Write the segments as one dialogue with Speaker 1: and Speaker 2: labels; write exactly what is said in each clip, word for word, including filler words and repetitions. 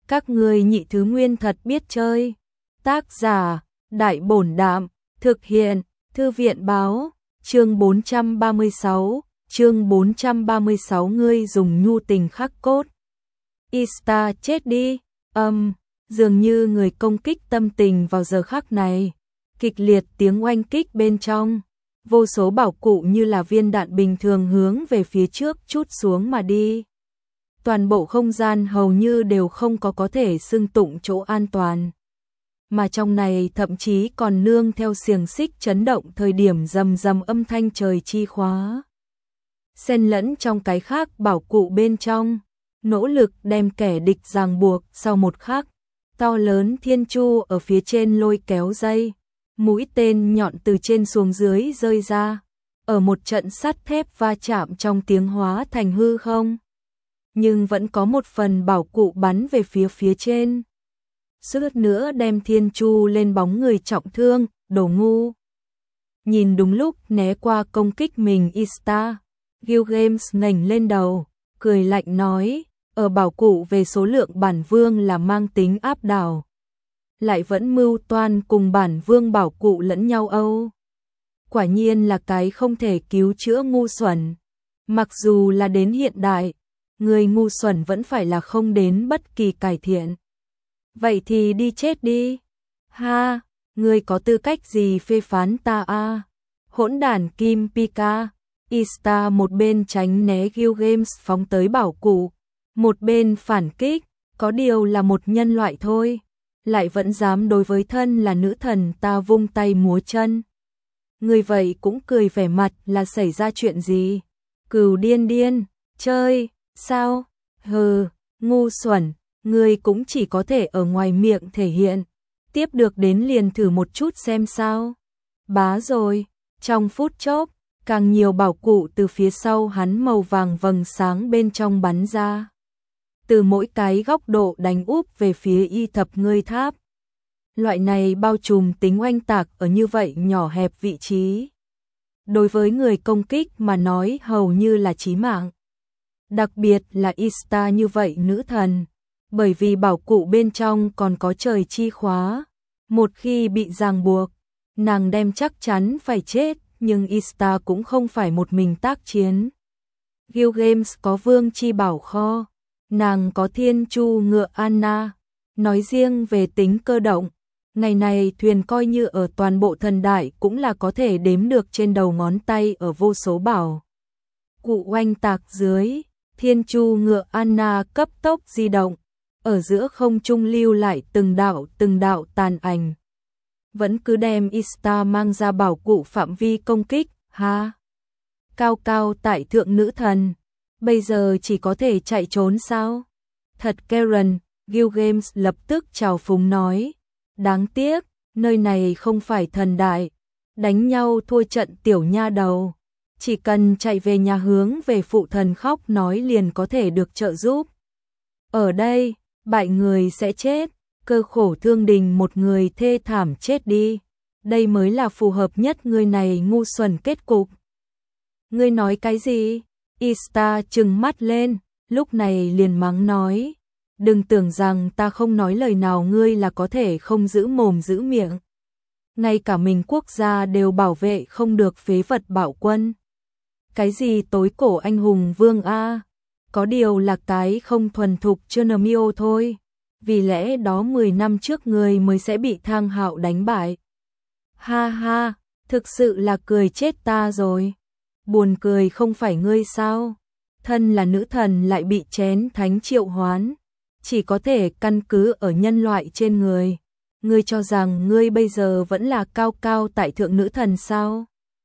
Speaker 1: Các ngươi nhị thứ nguyên thật biết chơi. Tác giả, Đại Bổn Đạm, thực hiện, Thư viện Báo, chương bốn trăm ba mươi sáu, chương bốn trăm ba mươi sáu ngươi dùng nhu tình khắc cốt. Ista chết đi, âm, um, dường như người công kích tâm tình vào giờ khắc này. Kịch liệt tiếng oanh kích bên trong, vô số bảo cụ như là viên đạn bình thường hướng về phía trước trút xuống mà đi. Toàn bộ không gian hầu như đều không có có thể xưng tụng chỗ an toàn. Mà trong này thậm chí còn nương theo xiềng xích chấn động thời điểm rầm rầm âm thanh trời chi khóa. Xen lẫn trong cái khác bảo cụ bên trong, nỗ lực đem kẻ địch ràng buộc sau một khắc. To lớn thiên chu ở phía trên lôi kéo dây, mũi tên nhọn từ trên xuống dưới rơi ra, ở một trận sắt thép va chạm trong tiếng hóa thành hư không. Nhưng vẫn có một phần bảo cụ bắn về phía phía trên. Suýt nữa đem thiên chu lên bóng người trọng thương, đồ ngu. Nhìn đúng lúc né qua công kích mình Ista, Gilgamesh ngẩng lên đầu, cười lạnh nói, ở bảo cụ về số lượng bản vương là mang tính áp đảo. Lại vẫn mưu toan cùng bản vương bảo cụ lẫn nhau âu. Quả nhiên là cái không thể cứu chữa ngu xuẩn. Mặc dù là đến hiện đại, người ngu xuẩn vẫn phải là không đến bất kỳ cải thiện. Vậy thì đi chết đi. Ha, ngươi có tư cách gì phê phán ta a? Hỗn đản Kim Pika. Ista một bên tránh né Gilgamesh phóng tới bảo cụ, một bên phản kích, có điều là một nhân loại thôi, lại vẫn dám đối với thân là nữ thần ta vung tay múa chân. Người vậy cũng cười vẻ mặt là xảy ra chuyện gì? Cừu điên điên, chơi, sao? Hừ, ngu xuẩn, ngươi cũng chỉ có thể ở ngoài miệng thể hiện, tiếp được đến liền thử một chút xem sao. Bá rồi, trong phút chốc, càng nhiều bảo cụ từ phía sau hắn màu vàng vầng sáng bên trong bắn ra. Từ mỗi cái góc độ đánh úp về phía y thập ngươi tháp. Loại này bao trùm tính oanh tạc ở như vậy nhỏ hẹp vị trí. Đối với người công kích mà nói hầu như là chí mạng. Đặc biệt là Ista như vậy nữ thần. Bởi vì bảo cụ bên trong còn có trời chi khóa. Một khi bị ràng buộc, nàng đem chắc chắn phải chết. Nhưng Ista cũng không phải một mình tác chiến. Gilgamesh có vương chi bảo kho. Nàng có thiên chu ngựa Anna. Nói riêng về tính cơ động, ngày này thuyền coi như ở toàn bộ thần đại cũng là có thể đếm được trên đầu ngón tay ở vô số bảo cụ oanh tạc dưới. Thiên chu ngựa Anna cấp tốc di động, ở giữa không trung lưu lại từng đạo từng đạo tàn ảnh. Vẫn cứ đem Ista mang ra bảo cụ phạm vi công kích, ha. Cao cao tại thượng nữ thần, bây giờ chỉ có thể chạy trốn sao? Thật Karen, Gilgamesh lập tức chào phúng nói. Đáng tiếc, nơi này không phải thần đại, đánh nhau thua trận tiểu nha đầu. Chỉ cần chạy về nhà hướng về phụ thần khóc nói liền có thể được trợ giúp. Ở đây, bại người sẽ chết, cơ khổ thương đình một người thê thảm chết đi. Đây mới là phù hợp nhất người này ngu xuẩn kết cục. Ngươi nói cái gì? Ista trừng mắt lên, lúc này liền mắng nói. Đừng tưởng rằng ta không nói lời nào ngươi là có thể không giữ mồm giữ miệng. Ngay cả mình quốc gia đều bảo vệ không được phế vật bảo quân. Cái gì tối cổ anh hùng vương A? Có điều là cái không thuần thục Chernomio thôi. Vì lẽ đó mười năm trước người mới sẽ bị Thang Hạo đánh bại. Ha ha, thực sự là cười chết ta rồi. Buồn cười không phải ngươi sao? Thân là nữ thần lại bị chén thánh triệu hoán. Chỉ có thể căn cứ ở nhân loại trên người. Ngươi cho rằng ngươi bây giờ vẫn là cao cao tại thượng nữ thần sao?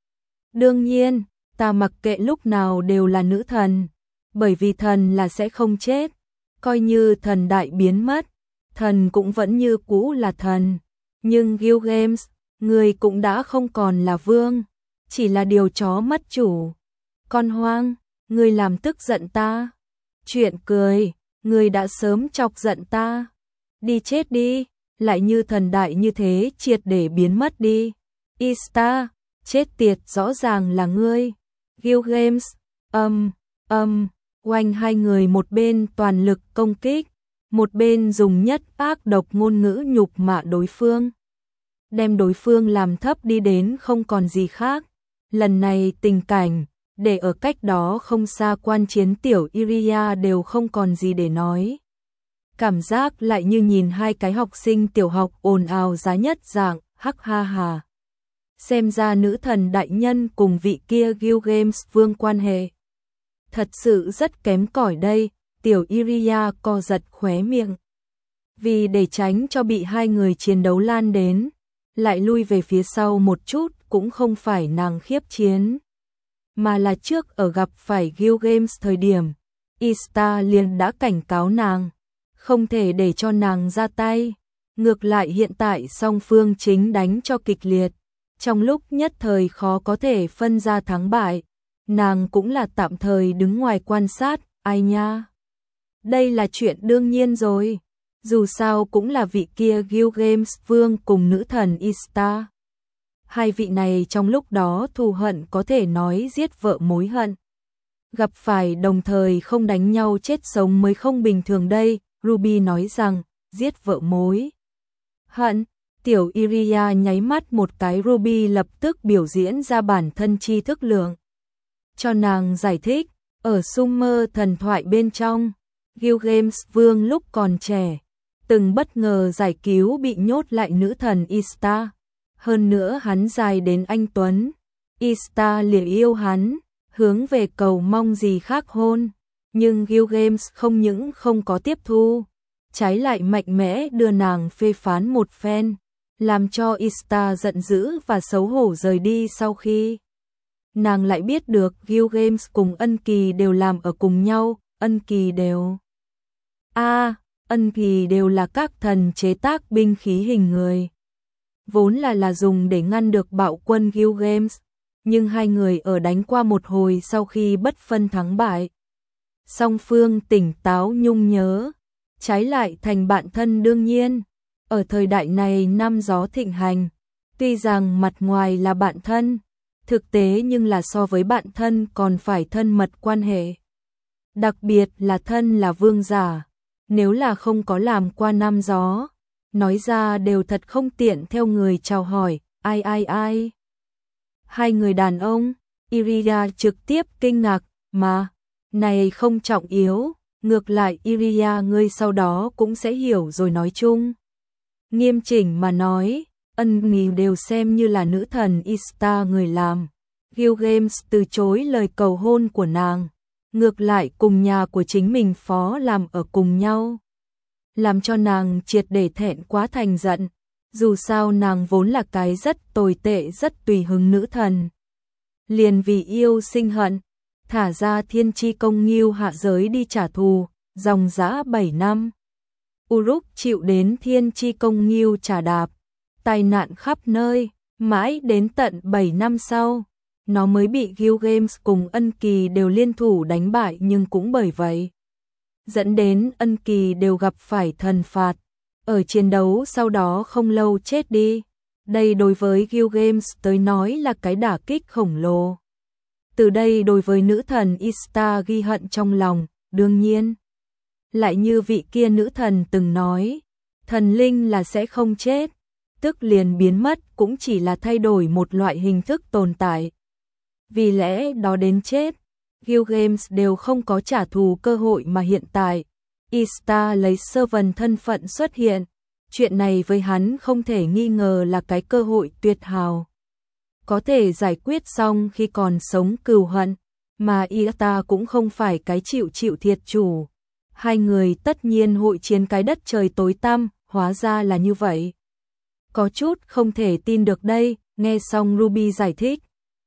Speaker 1: Đương nhiên, ta mặc kệ lúc nào đều là nữ thần. Bởi vì thần là sẽ không chết. Coi như thần đại biến mất, thần cũng vẫn như cũ là thần. Nhưng Gilgamesh, ngươi cũng đã không còn là vương. Chỉ là điều chó mất chủ. Con hoang, ngươi làm tức giận ta. Chuyện cười. Ngươi đã sớm chọc giận ta. Đi chết đi, lại như thần đại như thế triệt để biến mất đi. Ista, chết tiệt rõ ràng là ngươi. Gilgamesh, âm, âm, oanh hai người một bên toàn lực công kích. một bên dùng nhất ác độc ngôn ngữ nhục mạ đối phương, đem đối phương làm thấp đi đến không còn gì khác. Lần này tình cảnh, để ở cách đó không xa quan chiến tiểu Iria đều không còn gì để nói. Cảm giác lại như nhìn hai cái học sinh tiểu học ồn ào giá nhất dạng, hắc ha hà. Xem ra nữ thần đại nhân cùng vị kia Gilgamesh vương quan hệ thật sự rất kém cỏi đây, tiểu Iria co giật khóe miệng. Vì để tránh cho bị hai người chiến đấu lan đến, lại lui về phía sau một chút cũng không phải nàng khiếp chiến, mà là trước ở gặp phải Gilgamesh thời điểm, Ista liền đã cảnh cáo nàng, không thể để cho nàng ra tay. Ngược lại hiện tại song phương chính đánh cho kịch liệt, trong lúc nhất thời khó có thể phân ra thắng bại, nàng cũng là tạm thời đứng ngoài quan sát, ai nha. Đây là chuyện đương nhiên rồi, dù sao cũng là vị kia Gilgamesh vương cùng nữ thần Ista. Hai vị này trong lúc đó thù hận có thể nói giết vợ mối hận. Gặp phải đồng thời không đánh nhau chết sống mới không bình thường đây, Ruby nói rằng, giết vợ mối hận. Tiểu Iria nháy mắt một cái, Ruby lập tức biểu diễn ra bản thân tri thức lượng. Cho nàng giải thích, ở Sumer thần thoại bên trong, Gilgamesh vương lúc còn trẻ, từng bất ngờ giải cứu bị nhốt lại nữ thần Ista. Hơn nữa hắn dài đến anh tuấn, Ista liền yêu hắn, hướng về cầu mong gì khác hôn. Nhưng Gilgamesh không những không có tiếp thu, trái lại mạnh mẽ đưa nàng phê phán một phen, làm cho Ista giận dữ và xấu hổ rời đi. Sau khi nàng lại biết được Gilgamesh cùng Ân Kỳ đều làm ở cùng nhau, Ân Kỳ đều a à, Ân Kỳ đều là các thần chế tác binh khí hình người, vốn là là dùng để ngăn được bạo quân Gilgamesh, nhưng hai người ở đánh qua một hồi sau khi bất phân thắng bại, song phương tỉnh táo nhung nhớ, trái lại thành bạn thân. Đương nhiên, ở thời đại này năm gió thịnh hành, tuy rằng mặt ngoài là bạn thân, thực tế nhưng là so với bạn thân còn phải thân mật quan hệ. Đặc biệt là thân là vương giả, nếu là không có làm qua năm gió, nói ra đều thật không tiện theo người chào hỏi, ai ai ai. Hai người đàn ông, Iria trực tiếp kinh ngạc, mà, này không trọng yếu, ngược lại Iria ngươi sau đó cũng sẽ hiểu rồi. Nói chung, nghiêm chỉnh mà nói, Ân Kỳ đều xem như là nữ thần Ista người làm. Gilgamesh từ chối lời cầu hôn của nàng, ngược lại cùng nhà của chính mình phó làm ở cùng nhau, làm cho nàng triệt để thẹn quá thành giận. Dù sao nàng vốn là cái rất tồi tệ rất tùy hứng nữ thần, liền vì yêu sinh hận, thả ra thiên chi công nghiêu hạ giới đi trả thù, dòng dã bảy năm. Uruk chịu đến thiên chi công nghiêu trả đạp, tai nạn khắp nơi, mãi đến tận bảy năm sau, nó mới bị Gilgamesh cùng Ân Kỳ đều liên thủ đánh bại, nhưng cũng bởi vậy dẫn đến Ân Kỳ đều gặp phải thần phạt, ở chiến đấu sau đó không lâu chết đi. Đây đối với Gilgamesh tới nói là cái đả kích khổng lồ. Từ đây đối với nữ thần Ista ghi hận trong lòng, đương nhiên. Lại như vị kia nữ thần từng nói, thần linh là sẽ không chết, tức liền biến mất cũng chỉ là thay đổi một loại hình thức tồn tại. Vì lẽ đó đến chết, Gilgamesh đều không có trả thù cơ hội, mà hiện tại, Ista lấy servant thân phận xuất hiện, chuyện này với hắn không thể nghi ngờ là cái cơ hội tuyệt hảo. Có thể giải quyết xong khi còn sống cừu hận, mà Ista cũng không phải cái chịu chịu thiệt chủ. Hai người tất nhiên hội chiến cái đất trời tối tăm, hóa ra là như vậy. Có chút không thể tin được đây, nghe xong Ruby giải thích.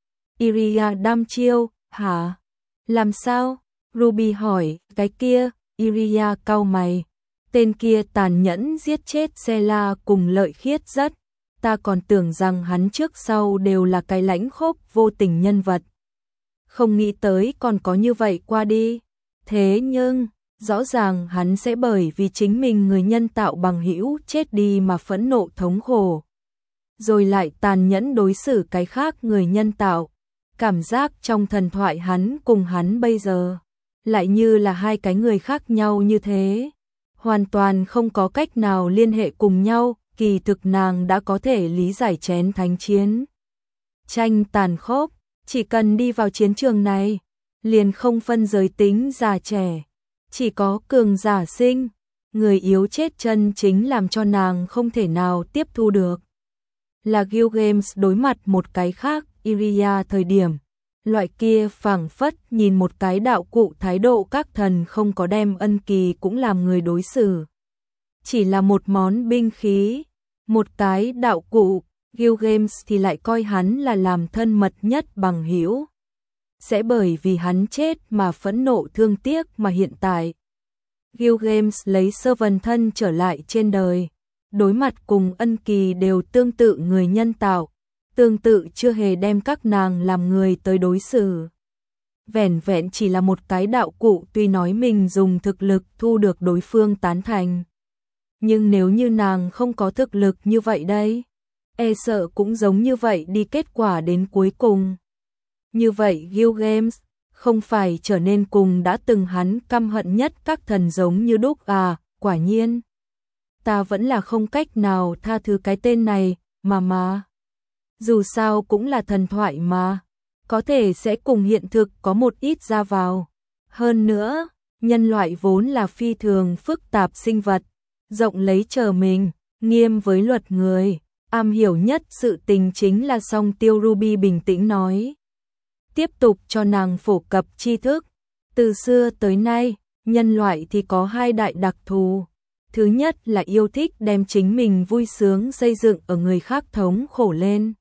Speaker 1: Iria đăm chiêu, hả? Làm sao? Ruby hỏi, cái kia, Iria cau mày. Tên kia tàn nhẫn giết chết Sela cùng Lợi Khiết rất. Ta còn tưởng rằng hắn trước sau đều là cái lãnh khốc vô tình nhân vật. Không nghĩ tới còn có như vậy qua đi. Thế nhưng, rõ ràng hắn sẽ bởi vì chính mình người nhân tạo bằng hữu chết đi mà phẫn nộ thống khổ. Rồi lại tàn nhẫn đối xử cái khác người nhân tạo. Cảm giác trong thần thoại hắn cùng hắn bây giờ lại như là hai cái người khác nhau như thế. hoàn toàn không có cách nào liên hệ cùng nhau, kỳ thực nàng đã có thể lý giải chén thánh chiến. Tranh tàn khốc, chỉ cần đi vào chiến trường này, liền không phân giới tính già trẻ, chỉ có cường giả sinh, người yếu chết chân chính làm cho nàng không thể nào tiếp thu được. Là Gilgamesh đối mặt một cái khác, Iria thời điểm, loại kia phảng phất nhìn một cái đạo cụ thái độ các thần không có đem ân kỳ cũng làm người đối xử. Chỉ là một món binh khí, một cái đạo cụ, Gilgamesh thì lại coi hắn là làm thân mật nhất bằng hữu. Sẽ bởi vì hắn chết mà phẫn nộ thương tiếc mà hiện tại. Gilgamesh lấy sơ vần thân trở lại trên đời, đối mặt cùng ân kỳ đều tương tự người nhân tạo, tương tự chưa hề đem các nàng làm người tới đối xử. Vẻn vẹn chỉ là một cái đạo cụ tuy nói mình dùng thực lực thu được đối phương tán thành. Nhưng nếu như nàng không có thực lực như vậy đây, e sợ cũng giống như vậy đi kết quả đến cuối cùng. Như vậy Gilgamesh không phải trở nên cùng đã từng hắn căm hận nhất các thần giống như đúc à, quả nhiên. Ta vẫn là không cách nào tha thứ cái tên này, mà mà. Dù sao cũng là thần thoại mà, có thể sẽ cùng hiện thực có một ít ra vào. Hơn nữa, nhân loại vốn là phi thường phức tạp sinh vật, rộng lấy chờ mình, nghiêm với luật người, am hiểu nhất sự tình chính là song tiêu Ruby bình tĩnh nói. Tiếp tục cho nàng phổ cập tri thức. Từ xưa tới nay, nhân loại thì có hai đại đặc thù. Thứ nhất là yêu thích đem chính mình vui sướng xây dựng ở người khác thống khổ lên.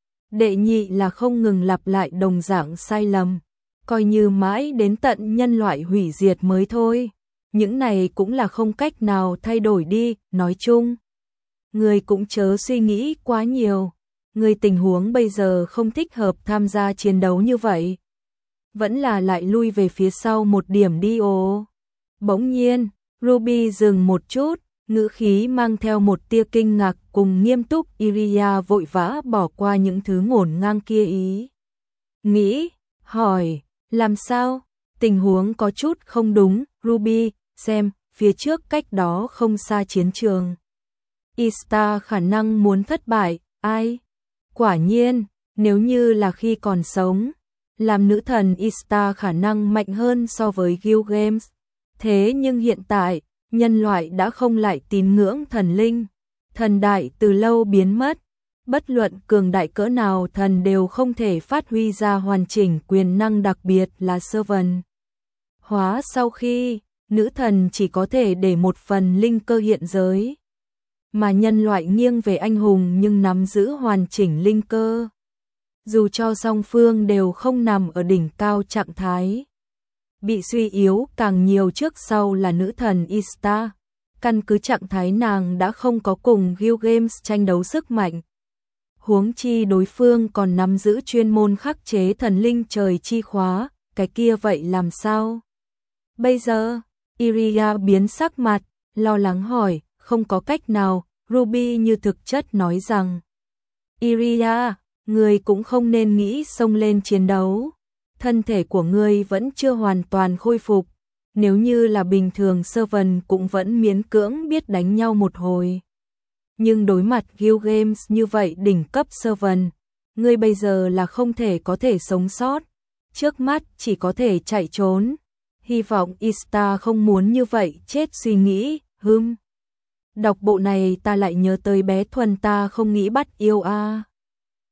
Speaker 1: Đệ nhị là không ngừng lặp lại đồng dạng sai lầm, coi như mãi đến tận nhân loại hủy diệt mới thôi. Những này cũng là không cách nào thay đổi đi, nói chung. Người cũng chớ suy nghĩ quá nhiều. Người tình huống bây giờ không thích hợp tham gia chiến đấu như vậy. Vẫn là lại lui về phía sau một điểm đi ồ. Bỗng nhiên, Ruby dừng một chút, ngữ khí mang theo một tia kinh ngạc cùng nghiêm túc. Iria vội vã bỏ qua những thứ ngổn ngang kia ý. Nghĩ, hỏi, làm sao? Tình huống có chút không đúng, Ruby, xem, phía trước cách đó không xa chiến trường. Ishtar khả năng muốn thất bại, ai? Quả nhiên, nếu như là khi còn sống, làm nữ thần Ishtar khả năng mạnh hơn so với Gilgamesh. Thế nhưng hiện tại, nhân loại đã không lại tín ngưỡng thần linh. Thần đại từ lâu biến mất. Bất luận cường đại cỡ nào thần đều không thể phát huy ra hoàn chỉnh quyền năng đặc biệt là sơ vần. Hóa sau khi, nữ thần chỉ có thể để một phần linh cơ hiện giới. Mà nhân loại nghiêng về anh hùng nhưng nắm giữ hoàn chỉnh linh cơ. Dù cho song phương đều không nằm ở đỉnh cao trạng thái. Bị suy yếu càng nhiều trước sau là nữ thần Ishtar. Căn cứ trạng thái nàng đã không có cùng Gilgamesh tranh đấu sức mạnh. Huống chi đối phương còn nắm giữ chuyên môn khắc chế thần linh trời chi khóa, cái kia vậy làm sao? Bây giờ, Iria biến sắc mặt, lo lắng hỏi, không có cách nào, Ruby như thực chất nói rằng. Iria, người cũng không nên nghĩ xông lên chiến đấu. Thân thể của ngươi vẫn chưa hoàn toàn khôi phục. Nếu như là bình thường sơ vần cũng vẫn miễn cưỡng biết đánh nhau một hồi. Nhưng đối mặt Gilgamesh như vậy đỉnh cấp sơ vần, ngươi bây giờ là không thể có thể sống sót. Trước mắt chỉ có thể chạy trốn. Hy vọng Ishtar không muốn như vậy chết suy nghĩ, hừm. Đọc bộ này ta lại nhớ tới bé Thuần ta không nghĩ bắt yêu a. À.